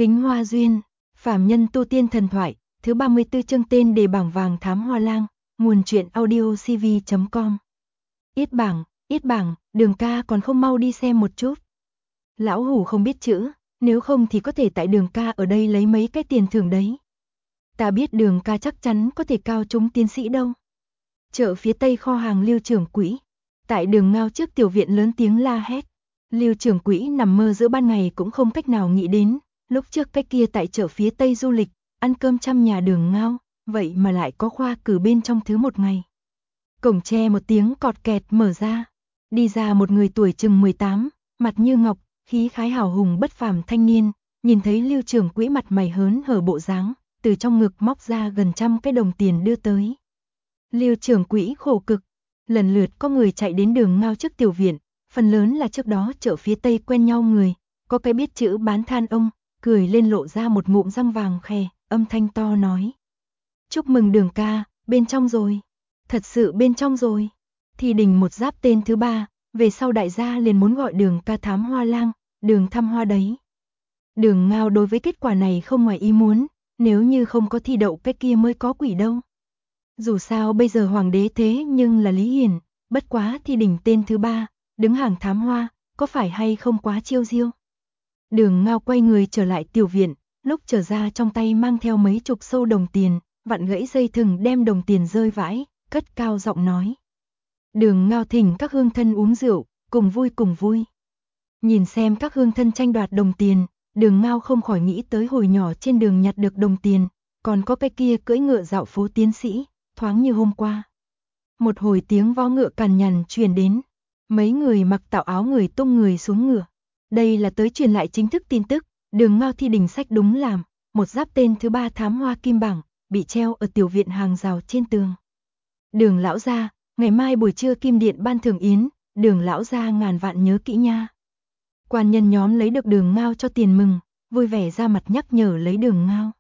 Kính Hoa Duyên, Phàm Nhân Tu Tiên Thần Thoại, thứ 34 chương tên đề bảng vàng thám hoa lang, nguồn truyện audio cv.com. Yết bảng, Đường ca còn không mau đi xem một chút. Lão hủ không biết chữ, nếu không thì có thể tại Đường ca ở đây lấy mấy cái tiền thưởng đấy. Ta biết Đường ca chắc chắn có thể cao trúng tiến sĩ đâu. Chợ phía tây kho hàng Lưu trưởng quỹ, tại Đường Ngao trước tiểu viện lớn tiếng la hét. Lưu trưởng quỹ nằm mơ giữa ban ngày cũng không cách nào nghĩ đến, lúc trước cái kia tại chợ phía tây du lịch, ăn cơm trăm nhà Đường Ngao, vậy mà lại có khoa cử bên trong thứ một ngày. Cổng tre một tiếng cọt kẹt mở ra, đi ra một người tuổi chừng 18, mặt như ngọc, khí khái hào hùng bất phàm thanh niên, nhìn thấy Lưu trưởng quỹ mặt mày hớn hở bộ dáng, từ trong ngực móc ra gần 100 cái đồng tiền đưa tới. Lưu trưởng quỹ khổ cực, lần lượt có người chạy đến Đường Ngao trước tiểu viện, phần lớn là trước đó chợ phía tây quen nhau người, có cái biết chữ bán than ông, cười lên lộ ra một ngụm răng vàng khè, âm thanh to nói. Chúc mừng Đường ca, bên trong rồi. Thật sự bên trong rồi. Thì đình một giáp tên thứ 3, về sau đại gia liền muốn gọi Đường ca thám hoa lang, Đường thăm hoa đấy. Đường Ngao đối với kết quả này không ngoài ý muốn, nếu như không có thi đậu cái kia mới có quỷ đâu. Dù sao bây giờ hoàng đế thế nhưng là Lý Hiền, bất quá thi đình tên thứ 3, đứng hàng thám hoa, có phải hay không quá chiêu diêu. Đường Ngao quay người trở lại tiểu viện, lúc trở ra trong tay mang theo mấy chục xâu đồng tiền, vặn gãy dây thừng đem đồng tiền rơi vãi, cất cao giọng nói. Đường Ngao thỉnh các hương thân uống rượu, cùng vui. Nhìn xem các hương thân tranh đoạt đồng tiền, Đường Ngao không khỏi nghĩ tới hồi nhỏ trên đường nhặt được đồng tiền, còn có cái kia cưỡi ngựa dạo phố tiến sĩ, thoáng như hôm qua. Một hồi tiếng vó ngựa cằn nhằn truyền đến, mấy người mặc tạo áo người tung người xuống ngựa. Đây là tới truyền lại chính thức tin tức, Đường Ngao thi đình sách đúng làm, một giáp tên thứ 3 thám hoa kim bảng, bị treo ở tiểu viện hàng rào trên tường. Đường lão gia, ngày mai buổi trưa kim điện ban thưởng yến, Đường lão gia ngàn vạn nhớ kỹ nha. Quan nhân nhóm lấy được Đường Ngao cho tiền mừng, vui vẻ ra mặt nhắc nhở lấy Đường Ngao.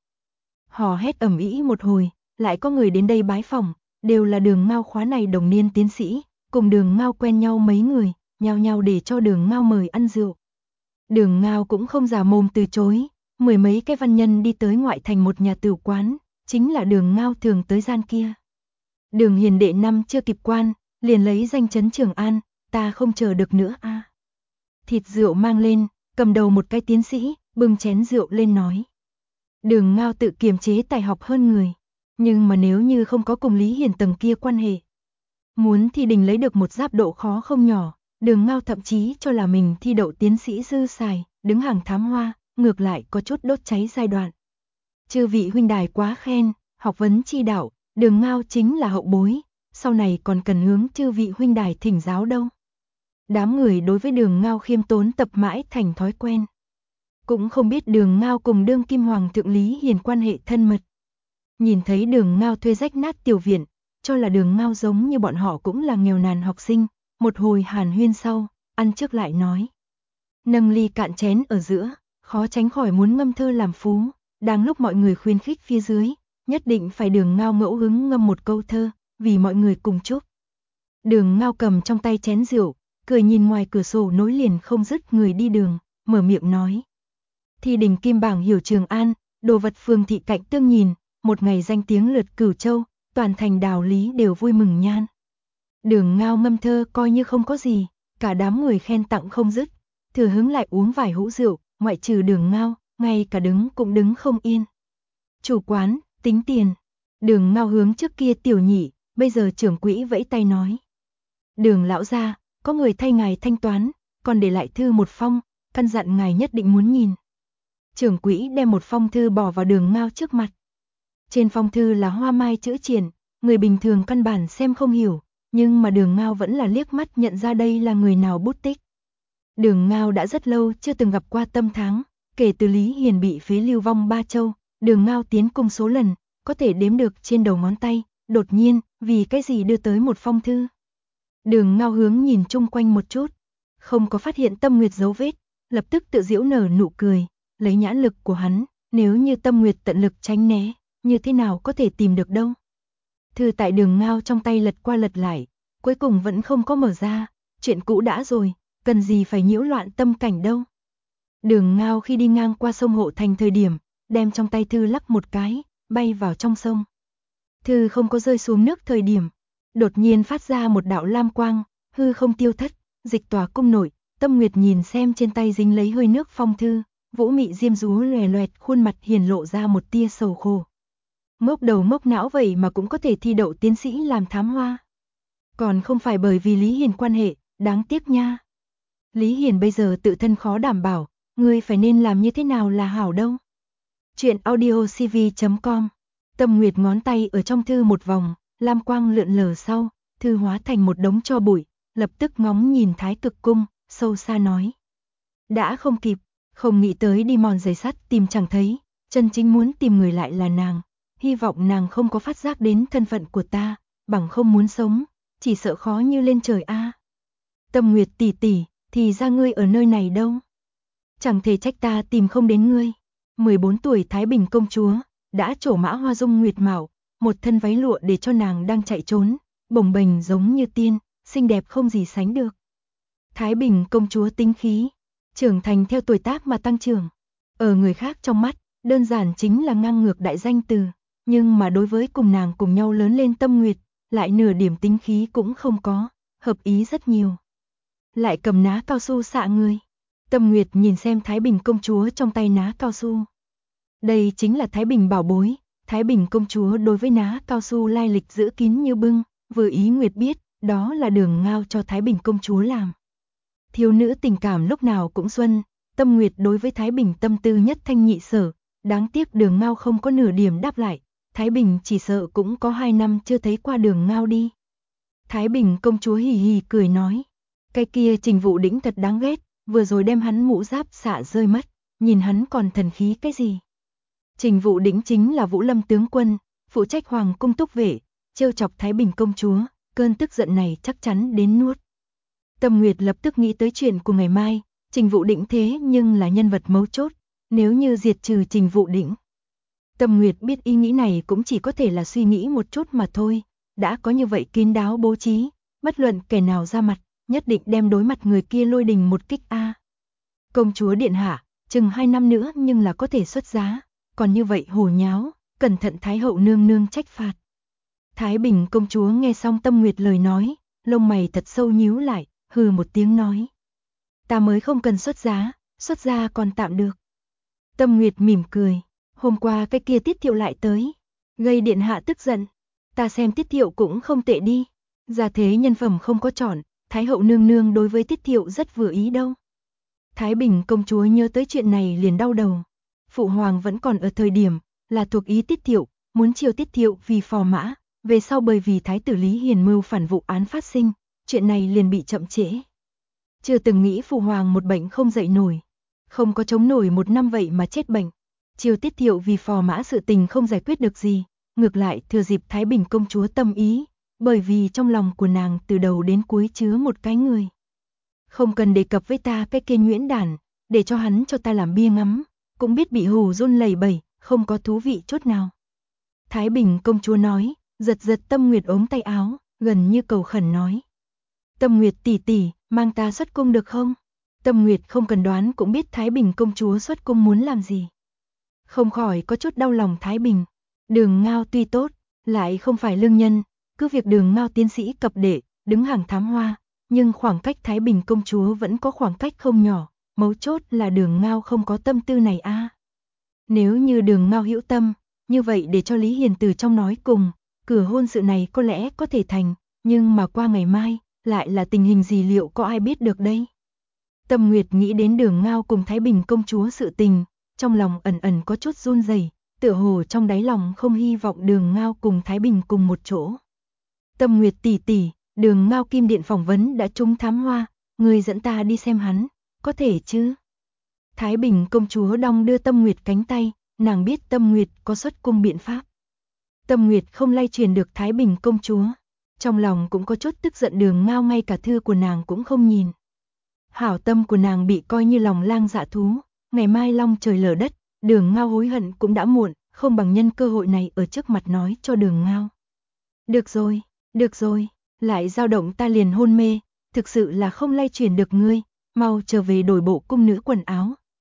Hò hét ầm ĩ một hồi, lại có người đến đây bái phỏng, đều là Đường Ngao khóa này đồng niên tiến sĩ, cùng Đường Ngao quen nhau mấy người, nhao nhao để cho Đường Ngao mời ăn rượu. Đường Ngao cũng không già mồm từ chối, mười mấy cái văn nhân đi tới ngoại thành một nhà tửu quán, chính là Đường Ngao thường tới gian kia. Đường Hiền đệ năm chưa kịp quan, liền lấy danh chấn Trường An, ta không chờ được nữa a. Thịt rượu mang lên, cầm đầu một cái tiến sĩ, bưng chén rượu lên nói. Đường Ngao tự kiềm chế tài học hơn người, nhưng mà nếu như không có cùng Lý Hiền tầng kia quan hệ, muốn thi đình lấy được một giáp độ khó không nhỏ. Đường Ngao thậm chí cho là mình thi đậu tiến sĩ dư xài, đứng hàng thám hoa, ngược lại có chút đốt cháy giai đoạn. Chư vị huynh đài quá khen, học vấn chi đạo, Đường Ngao chính là hậu bối, sau này còn cần hướng chư vị huynh đài thỉnh giáo đâu. Đám người đối với Đường Ngao khiêm tốn tập mãi thành thói quen. Cũng không biết Đường Ngao cùng đương kim hoàng thượng Lý Hiền quan hệ thân mật. Nhìn thấy Đường Ngao thuê rách nát tiểu viện, cho là Đường Ngao giống như bọn họ cũng là nghèo nàn học sinh. Một hồi hàn huyên sau, ăn trước lại nói. Nâng ly cạn chén ở giữa, khó tránh khỏi muốn ngâm thơ làm phú, đang lúc mọi người khuyến khích phía dưới, nhất định phải Đường Ngao ngẫu hứng ngâm một câu thơ, vì mọi người cùng chúc. Đường Ngao cầm trong tay chén rượu, cười nhìn ngoài cửa sổ nối liền không dứt người đi đường, mở miệng nói. Thi đình kim bảng hiểu Trường An, đồ vật phường thị cạnh tương nhìn, một ngày danh tiếng lượt Cửu Châu, toàn thành Đào Lý đều vui mừng nhan. Đường Ngao ngâm thơ coi như không có gì, cả đám người khen tặng không dứt, thừa hứng lại uống vài hũ rượu, ngoại trừ Đường Ngao, ngay cả đứng cũng đứng không yên. Chủ quán, tính tiền. Đường Ngao hướng trước kia tiểu nhị, bây giờ trưởng quỹ vẫy tay nói. Đường lão gia, có người thay ngài thanh toán, còn để lại thư một phong, căn dặn ngài nhất định muốn nhìn. Trưởng quỹ đem một phong thư bỏ vào Đường Ngao trước mặt. Trên phong thư là hoa mai chữ triển, người bình thường căn bản xem không hiểu. Nhưng mà Đường Ngao vẫn là liếc mắt nhận ra đây là người nào bút tích. Đường Ngao đã rất lâu chưa từng gặp qua Tâm Tháng, kể từ Lý Hiền bị phế lưu vong 3 châu, Đường Ngao tiến cung số lần, có thể đếm được trên đầu ngón tay, đột nhiên, vì cái gì đưa tới một phong thư. Đường Ngao hướng nhìn chung quanh một chút, không có phát hiện Tâm Nguyệt dấu vết, lập tức tự giễu nở nụ cười, lấy nhãn lực của hắn, nếu như Tâm Nguyệt tận lực tránh né, như thế nào có thể tìm được đâu. Thư tại Đường Ngao trong tay lật qua lật lại, cuối cùng vẫn không có mở ra, chuyện cũ đã rồi, cần gì phải nhiễu loạn tâm cảnh đâu. Đường Ngao khi đi ngang qua sông Hộ Thành thời điểm, đem trong tay thư lắc một cái, bay vào trong sông. Thư không có rơi xuống nước thời điểm, đột nhiên phát ra một đạo lam quang, hư không tiêu thất, dịch tỏa cung nội. Tâm Nguyệt nhìn xem trên tay dính lấy hơi nước phong thư, vũ mị diêm dúa lòe loẹt, khuôn mặt hiền lộ ra một tia sầu khổ. Mốc đầu mốc não vậy mà cũng có thể thi đậu tiến sĩ làm thám hoa. Còn không phải bởi vì Lý Hiền quan hệ, đáng tiếc nha. Lý Hiền bây giờ tự thân khó đảm bảo, ngươi phải nên làm như thế nào là hảo đâu. Chuyện audiocv.com. Tâm Nguyệt ngón tay ở trong thư một vòng, lam quang lượn lờ sau, thư hóa thành một đống tro bụi, lập tức ngóng nhìn Thái Cực Cung, sâu xa nói. Đã không kịp, không nghĩ tới đi mòn giày sắt tìm chẳng thấy, chân chính muốn tìm người lại là nàng, hy vọng nàng không có phát giác đến thân phận của ta, bằng không muốn sống, chỉ sợ khó như lên trời a. Tâm Nguyệt tỷ tỷ, thì ra ngươi ở nơi này đâu? Chẳng thể trách ta tìm không đến ngươi. 14 tuổi Thái Bình công chúa, đã trổ mã hoa dung nguyệt mạo, một thân váy lụa để cho nàng đang chạy trốn, bồng bềnh giống như tiên, xinh đẹp không gì sánh được. Thái Bình công chúa tính khí, trưởng thành theo tuổi tác mà tăng trưởng. Ở người khác trong mắt, đơn giản chính là ngang ngược đại danh từ, nhưng mà đối với cùng nàng cùng nhau lớn lên Tâm Nguyệt, lại nửa điểm tính khí cũng không có, hợp ý rất nhiều. Lại cầm ná cao su xạ người. Tâm Nguyệt nhìn xem Thái Bình công chúa trong tay ná cao su. Đây chính là Thái Bình bảo bối, Thái Bình công chúa đối với ná cao su lai lịch giữ kín như bưng, vừa ý Nguyệt biết, đó là Đường Ngao cho Thái Bình công chúa làm. Thiếu nữ tình cảm lúc nào cũng xuân, Tâm Nguyệt đối với Thái Bình tâm tư nhất thanh nhị sở, đáng tiếc Đường Ngao không có nửa điểm đáp lại, Thái Bình chỉ sợ cũng có 2 năm chưa thấy qua Đường Ngao đi. Thái Bình công chúa hì hì cười nói, cái kia Trình Vũ Đĩnh thật đáng ghét, vừa rồi đem hắn mũ giáp xạ rơi mất, nhìn hắn còn thần khí cái gì. Trình Vũ Đĩnh chính là Vũ Lâm tướng quân, phụ trách hoàng cung túc vệ, trêu chọc Thái Bình công chúa, cơn tức giận này chắc chắn đến nuốt. Tâm Nguyệt lập tức nghĩ tới chuyện của ngày mai, Trình Vũ Đĩnh thế nhưng là nhân vật mấu chốt, nếu như diệt trừ Trình Vũ Đĩnh. Tâm Nguyệt biết ý nghĩ này cũng chỉ có thể là suy nghĩ một chút mà thôi, đã có như vậy kín đáo bố trí, bất luận kẻ nào ra mặt, nhất định đem đối mặt người kia lôi đình một kích a. Công chúa điện hạ, chừng 2 năm nữa nhưng là có thể xuất giá, còn như vậy hồ nháo, cẩn thận Thái hậu nương nương trách phạt. Thái Bình công chúa nghe xong Tâm Nguyệt lời nói, lông mày thật sâu nhíu lại, hừ một tiếng nói. Ta mới không cần xuất giá còn tạm được. Tâm Nguyệt mỉm cười, hôm qua cái kia Tiết Thiệu lại tới, gây điện hạ tức giận. Ta xem Tiết Thiệu cũng không tệ đi, gia thế nhân phẩm không có chọn, Thái hậu nương nương đối với Tiết Thiệu rất vừa ý đâu. Thái Bình công chúa nhớ tới chuyện này liền đau đầu. Phụ hoàng vẫn còn ở thời điểm, là thuộc ý Tiết Thiệu, muốn chiêu Tiết Thiệu vì phò mã, về sau bởi vì Thái tử Lý Hiền mưu phản vụ án phát sinh, chuyện này liền bị chậm trễ. Chưa từng nghĩ phụ hoàng một bệnh không dậy nổi, không có chống nổi 1 năm vậy mà chết bệnh. Chiêu Tiết Thiệu vì phò mã sự tình không giải quyết được gì, ngược lại thừa dịp Thái Bình công chúa tâm ý, bởi vì trong lòng của nàng từ đầu đến cuối chứa một cái người. Không cần đề cập với ta cái kia nhuyễn đản, để cho hắn cho ta làm bia ngắm, cũng biết bị hù run lẩy bẩy, không có thú vị chút nào. Thái Bình công chúa nói, giật giật Tâm Nguyệt ống tay áo, gần như cầu khẩn nói. Tâm Nguyệt tỷ tỷ, mang ta xuất cung được không? Tâm Nguyệt không cần đoán cũng biết Thái Bình công chúa xuất cung muốn làm gì. Không khỏi có chút đau lòng Thái Bình. Đường Ngao tuy tốt, lại không phải lương nhân, cứ việc Đường Ngao tiến sĩ cập đệ, đứng hàng thám hoa, nhưng khoảng cách Thái Bình công chúa vẫn có khoảng cách không nhỏ, mấu chốt là Đường Ngao không có tâm tư này a. Nếu như Đường Ngao hữu tâm, như vậy để cho Lý Hiền từ trong nói cùng, cửa hôn sự này có lẽ có thể thành, nhưng mà qua ngày mai, lại là tình hình gì liệu có ai biết được đây? Tâm Nguyệt nghĩ đến Đường Ngao cùng Thái Bình công chúa sự tình, trong lòng ẩn ẩn có chút run rẩy, tựa hồ trong đáy lòng không hy vọng Đường Ngao cùng Thái Bình cùng một chỗ. Tâm Nguyệt tỷ tỷ, Đường Ngao Kim Điện phỏng vấn đã trúng thám hoa, người dẫn ta đi xem hắn, có thể chứ? Thái Bình công chúa đong đưa Tâm Nguyệt cánh tay, nàng biết Tâm Nguyệt có xuất cung biện pháp. Tâm Nguyệt không lay truyền được Thái Bình công chúa, trong lòng cũng có chút tức giận Đường Ngao ngay cả thư của nàng cũng không nhìn. Hảo tâm của nàng bị coi như lòng lang dạ thú, ngày mai long trời lở đất, Đường Ngao hối hận cũng đã muộn, không bằng nhân cơ hội này ở trước mặt nói cho Đường Ngao. Được rồi, lại dao động ta liền hôn mê, thực sự là không lay truyền được ngươi, mau trở về đổi bộ cung nữ quần áo,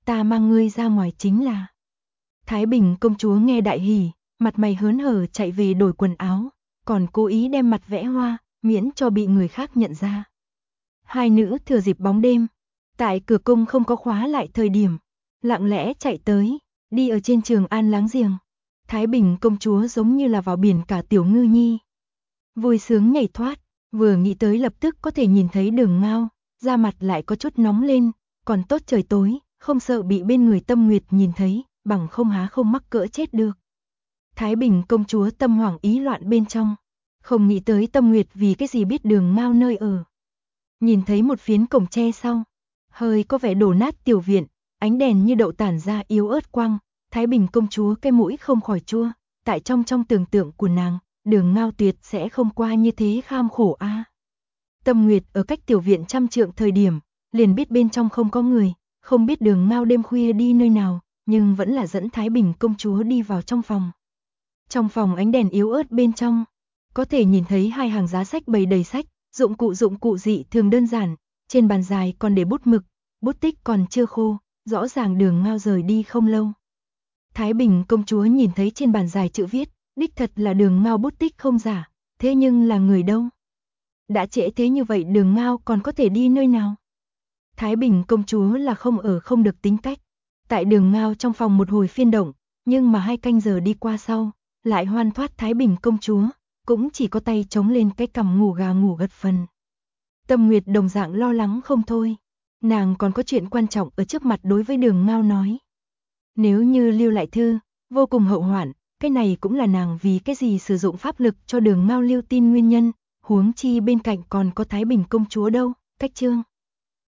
ta mang ngươi ra ngoài chính là. Thái Bình công chúa nghe đại hỉ, mặt mày hớn hở chạy về đổi quần áo, còn cố ý đem mặt vẽ hoa, miễn cho bị người khác nhận ra. Hai nữ thừa dịp bóng đêm, tại cửa cung không có khóa lại thời điểm, lặng lẽ chạy tới, đi ở trên Trường An láng giềng. Thái Bình công chúa giống như là vào biển cả tiểu ngư nhi. Vui sướng nhảy thoát, vừa nghĩ tới lập tức có thể nhìn thấy Đường Ngao, da mặt lại có chút nóng lên, còn tốt trời tối, không sợ bị bên người Tâm Nguyệt nhìn thấy, bằng không há không mắc cỡ chết được. Thái Bình công chúa tâm hoảng ý loạn bên trong, không nghĩ tới Tâm Nguyệt vì cái gì biết Đường Ngao nơi ở. Nhìn thấy một phiến cổng tre sau, hơi có vẻ đổ nát tiểu viện, ánh đèn như đậu tản ra yếu ớt quang, Thái Bình công chúa cái mũi không khỏi chua, tại trong tưởng tượng của nàng, Đường Ngao tuyệt sẽ không qua như thế kham khổ a. Tâm Nguyệt ở cách tiểu viện trăm trượng thời điểm, liền biết bên trong không có người, không biết Đường Ngao đêm khuya đi nơi nào, nhưng vẫn là dẫn Thái Bình công chúa đi vào trong phòng. Trong phòng ánh đèn yếu ớt bên trong, có thể nhìn thấy hai hàng giá sách bày đầy sách, dụng cụ dị thường đơn giản, trên bàn dài còn để bút mực, bút tích còn chưa khô, rõ ràng Đường Ngao rời đi không lâu. Thái Bình công chúa nhìn thấy trên bàn dài chữ viết, đích thật là Đường Ngao bút tích không giả, thế nhưng là người đâu? Đã trễ thế như vậy Đường Ngao còn có thể đi nơi nào? Thái Bình công chúa là không ở không được tính cách. Tại Đường Ngao trong phòng một hồi phiên động, nhưng mà 2 canh giờ đi qua sau, lại hoan thoát Thái Bình công chúa, cũng chỉ có tay chống lên cái cằm ngủ gà ngủ gật phần. Tâm Nguyệt đồng dạng lo lắng không thôi, nàng còn có chuyện quan trọng ở trước mặt đối với Đường Ngao nói. Nếu như lưu lại thư, vô cùng hậu hoạn, cái này cũng là nàng vì cái gì sử dụng pháp lực cho Đường Ngao lưu tin nguyên nhân, huống chi bên cạnh còn có Thái Bình công chúa đâu, cách chương.